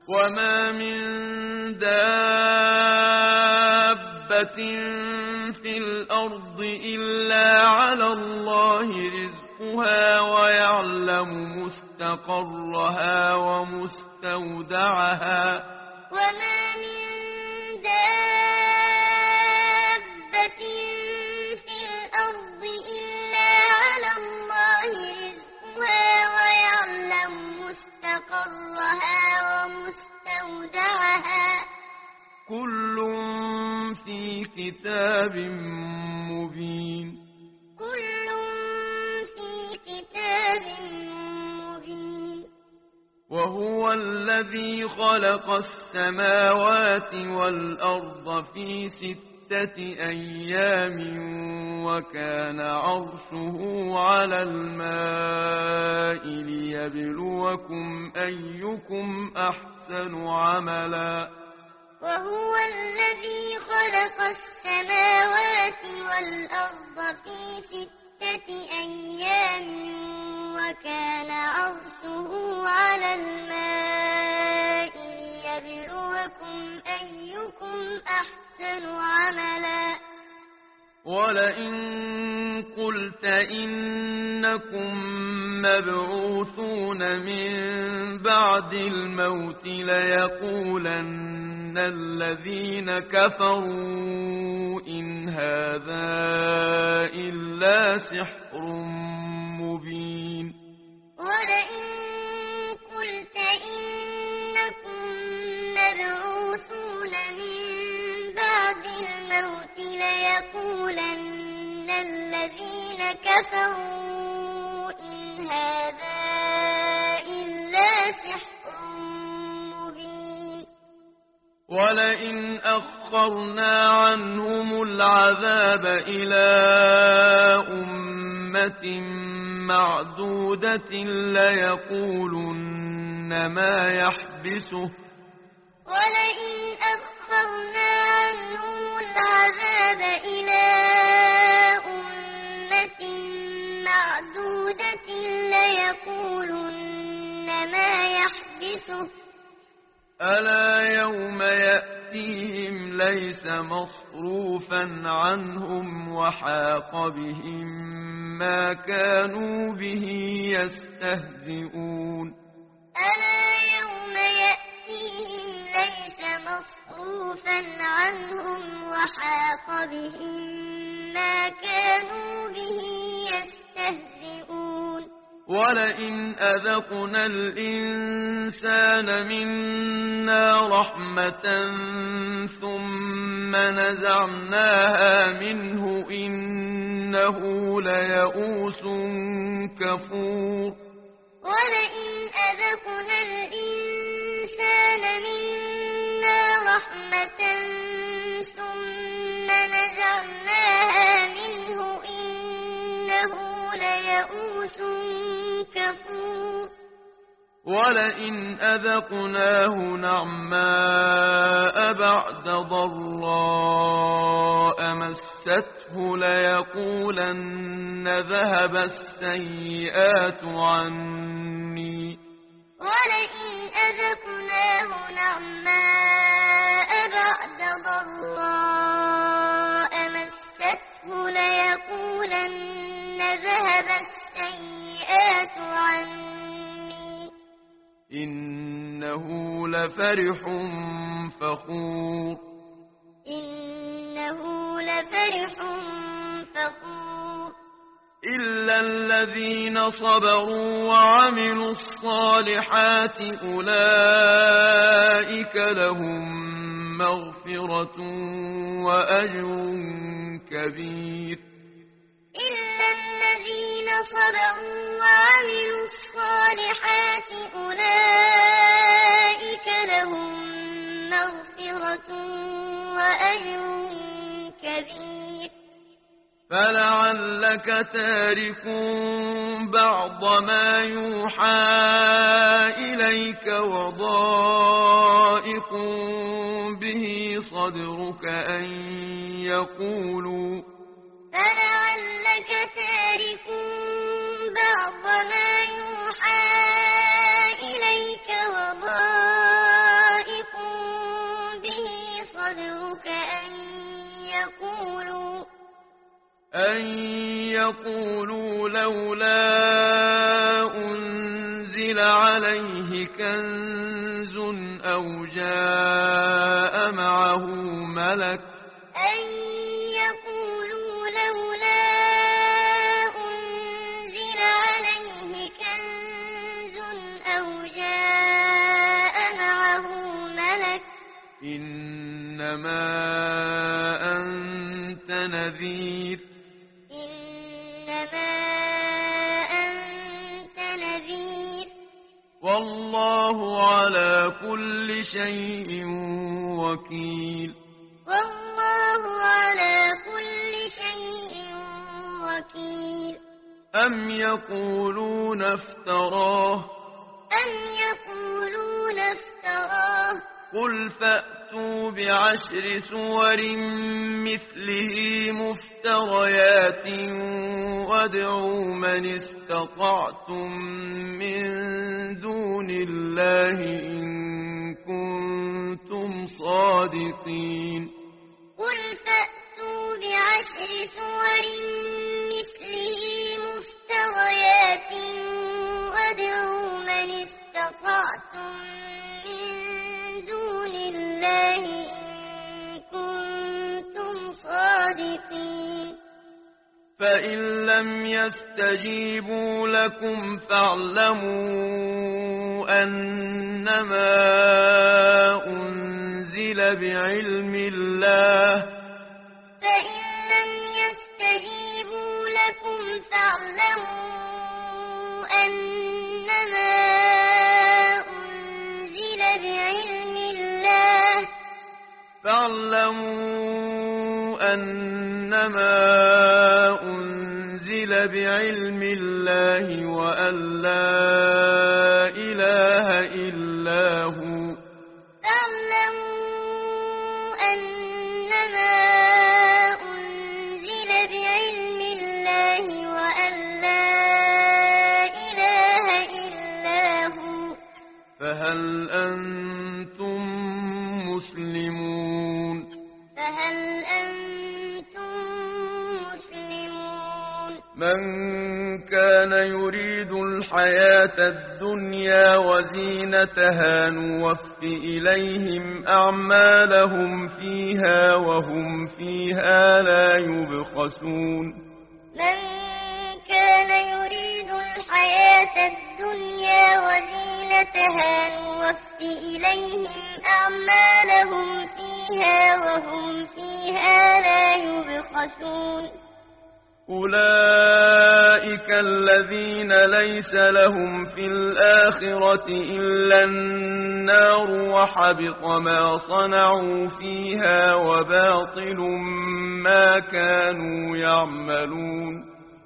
وما من دابة في الأرض إلا على الله رزقها ويعلم مستقرها ومستودعها وما من دابة في الأرض إلا على الله رزقها ويعلم مستقرها ومستودعها كل في كتاب مبين كل في كتاب مبين وهو الذي خلق السماوات والأرض في 6 أيام وكان عرشه على الماء ليبلوكم أيكم أحسن عملا وهو الذي خلق السماوات والأرض في 6 أيام وكان عرشه على الماء ليبلوكم أيكم أحسن عملا ولئن قلت إنكم مبعوثون من بعد الموت ليقولن الذين كفروا إن هذا إلا سحر مبين ولئن قلت إنكم مبعوثون من بعد الموت ليقولن الذين كفروا إن هذا إلا سحر مبين ولئن أخرنا عنهم العذاب إلى أمة معدودة ليقولن ما يحبسه ولئن أخرنا عنهم العذاب إلى أمة معدودة ليقولن ما يحبسه ألا يوم يأتيهم ليس مصروفا عنهم وحاق بهم ما كانوا به يستهزئون ألا يوم يأتيهم ليس مصروفا عنهم وحاق بهم ما كانوا به يستهزئون ولئن أذقنا الإنسان منا رحمة ثم نزعناها منه إنه ليئوس كفور ولئن أذقنا الإنسان منا رحمة ثم نزعناها منه إنه ليئوس كفور ولئن أذقناه نعماء بعد ضراء مسته ليقولن ذهب السيئات عني ولئن أذقناه نعماء بعد ضراء مسته ليقولن ذهب السيئات عني إنه لفرح فخور إنه لفرح فخور إلا الذين صبروا وعملوا الصالحات أولئك لهم مغفرة وأجر كبير إلا الذين صبروا وعملوا الصالحات أولئك لهم مغفرة وأجر كبير فلعلك تارك بعض ما يوحى إليك وضائق به صدرك أن يقولوا فلعلك تارك بعض ما يوحى إليك وضائق يقولوا لولا أنزل عليه كنز أو جاء معه ملك أن يقولوا لولا أنزل عليه كنز أو جاء معه ملك إنما أنت نذير والله على كل شيء وكيل والله على كل شيء وكيل أم يقولون افتراه قل فأتوا بعشر سور مثله مفتريات وادعوا من استطعتم من دون الله إن كنتم صادقين قل فأتوا بعشر سور مثله مفتريات وادعوا من استطعتم من دون الله إن كنتم صادقين فإن لم يستجيبوا لكم فاعلموا أنما أنزل بعلم الله فإن لم يستجيبوا لكم فاعلموا أنما أنزل بعلم الله وأن لا إله إلا هو فهل أنتم مسلمون من كان يريد الحياة الدنيا وزينتها نوف إليهم أعمالهم فيها وهم فيها لا يبخسون من كان يريد الحياة الدنيا وزينتها نوف إليهم أعمالهم فيها وهم فيها لا يبخسون أولئك الذين ليس لهم في الآخرة إلا النار وحبط ما صنعوا فيها وباطل ما كانوا يعملون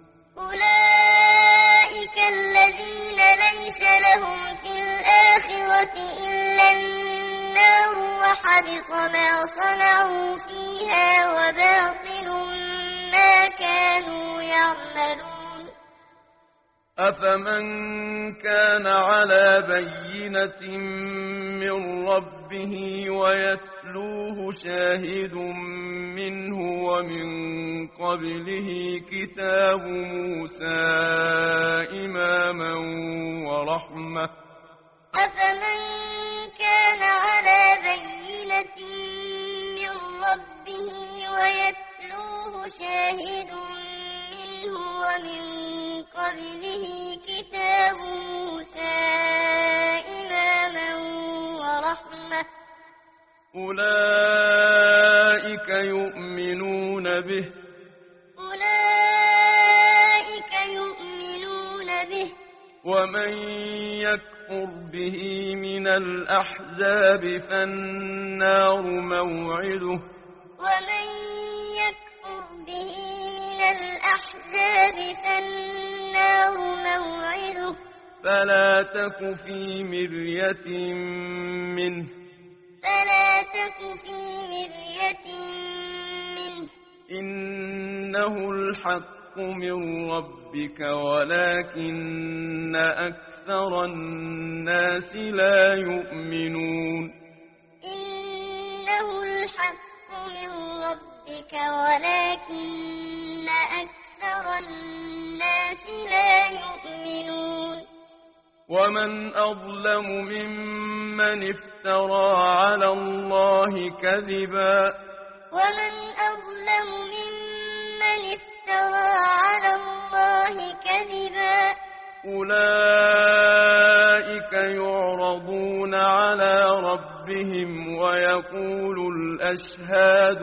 أولئك الذين ليس لهم في الآخرة إلا النار وحبط ما صنعوا فيها وباطل ما كانوا يعملون أفمن كان على بينة من ربه ويتلوه شاهد منه ومن قبله كتاب موسى إماما ورحمة أفمن كان على بينة من ربه ويتلوه شاهد منه ومن قبله كتاب موسى إماما ورحمة أولئك يؤمنون به ومن يكفر به من الأحزاب فالنار موعده فلا تك في مرية منه إنه الحق من ربك ولكن أكثر الناس لا يؤمنون إنه الحق من ربك ومن أظلم ممن افترى على الله كذبا ومن أظلم ممن افترى على الله كذبا أولئك يعرضون على ربهم ويقول الأشهاد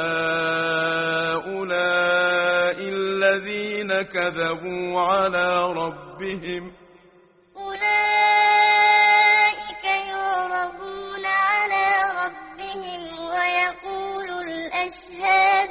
هؤلاء الذين كذبوا على ربهم أولئك يعرضون على ربهم ويقول الأشهاد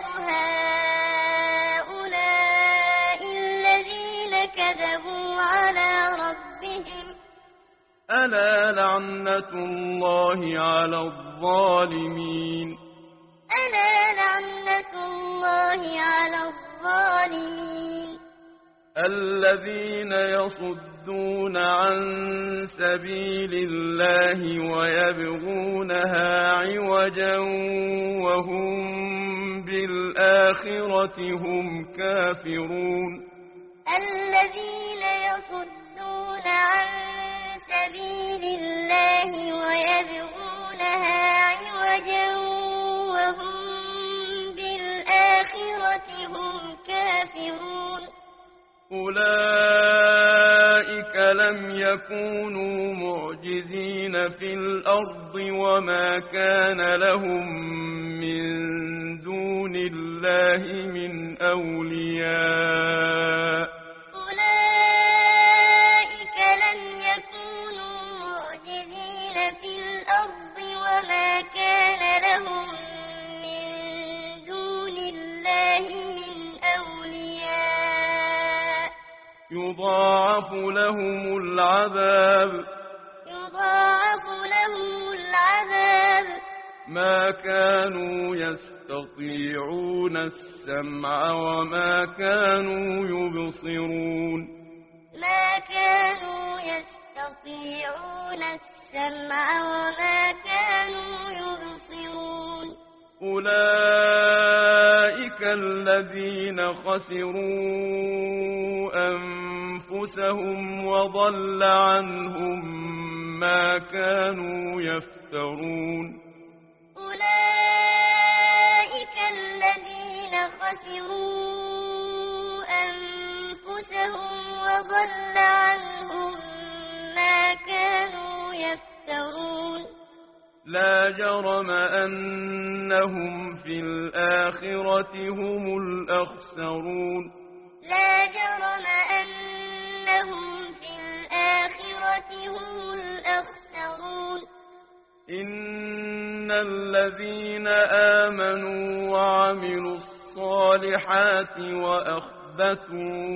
هؤلاء الذين كذبوا على ربهم ألا لعنة الله على الظالمين ألا لعنة الله على الظالمين الذين يصدون عن سبيل الله ويبغونها عوجا وهم بالآخرة هم كافرون الذين يصدون عن سبيل الله ويبغونها عوجا وهم بالآخرة هم كافرون أولئك لم يكونوا معجزين في الأرض وما كان لهم من دون الله من أولياء أولئك لم يكونوا معجزين في الأرض وما كان لهم من دون الله من أولياء يضاعف لهم العذاب ما كانوا يستطيعون السمع وما كانوا يبصرون ما كانوا يستطيعون السمع وما كانوا يبصرون أولئك الذين خسروا أنفسهم وضل عنهم ما كانوا يفترون أولئك الذين خسروا أنفسهم وضل عنهم ما كانوا يفترون لا جرم أنهم في الآخرة هم الأخسرون لا جرم أنهم في الآخرة هم الأخسرون إن الذين آمنوا وعملوا الصالحات وأخبتوا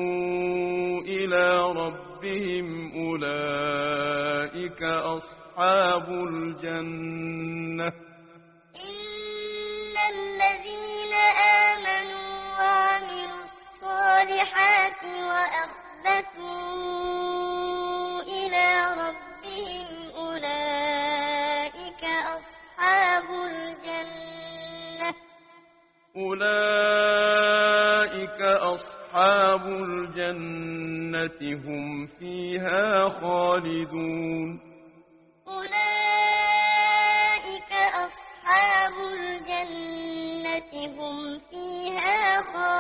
إلى ربهم أولئك أصحاب الجنة إن الذين آمنوا وعملوا الصالحات وأخبتوا إلى ربهم أولئك أصحاب الجنة أولئك أصحاب الجنة هم فيها خالدون أولئك أصحاب الجنة هم فيها خالدون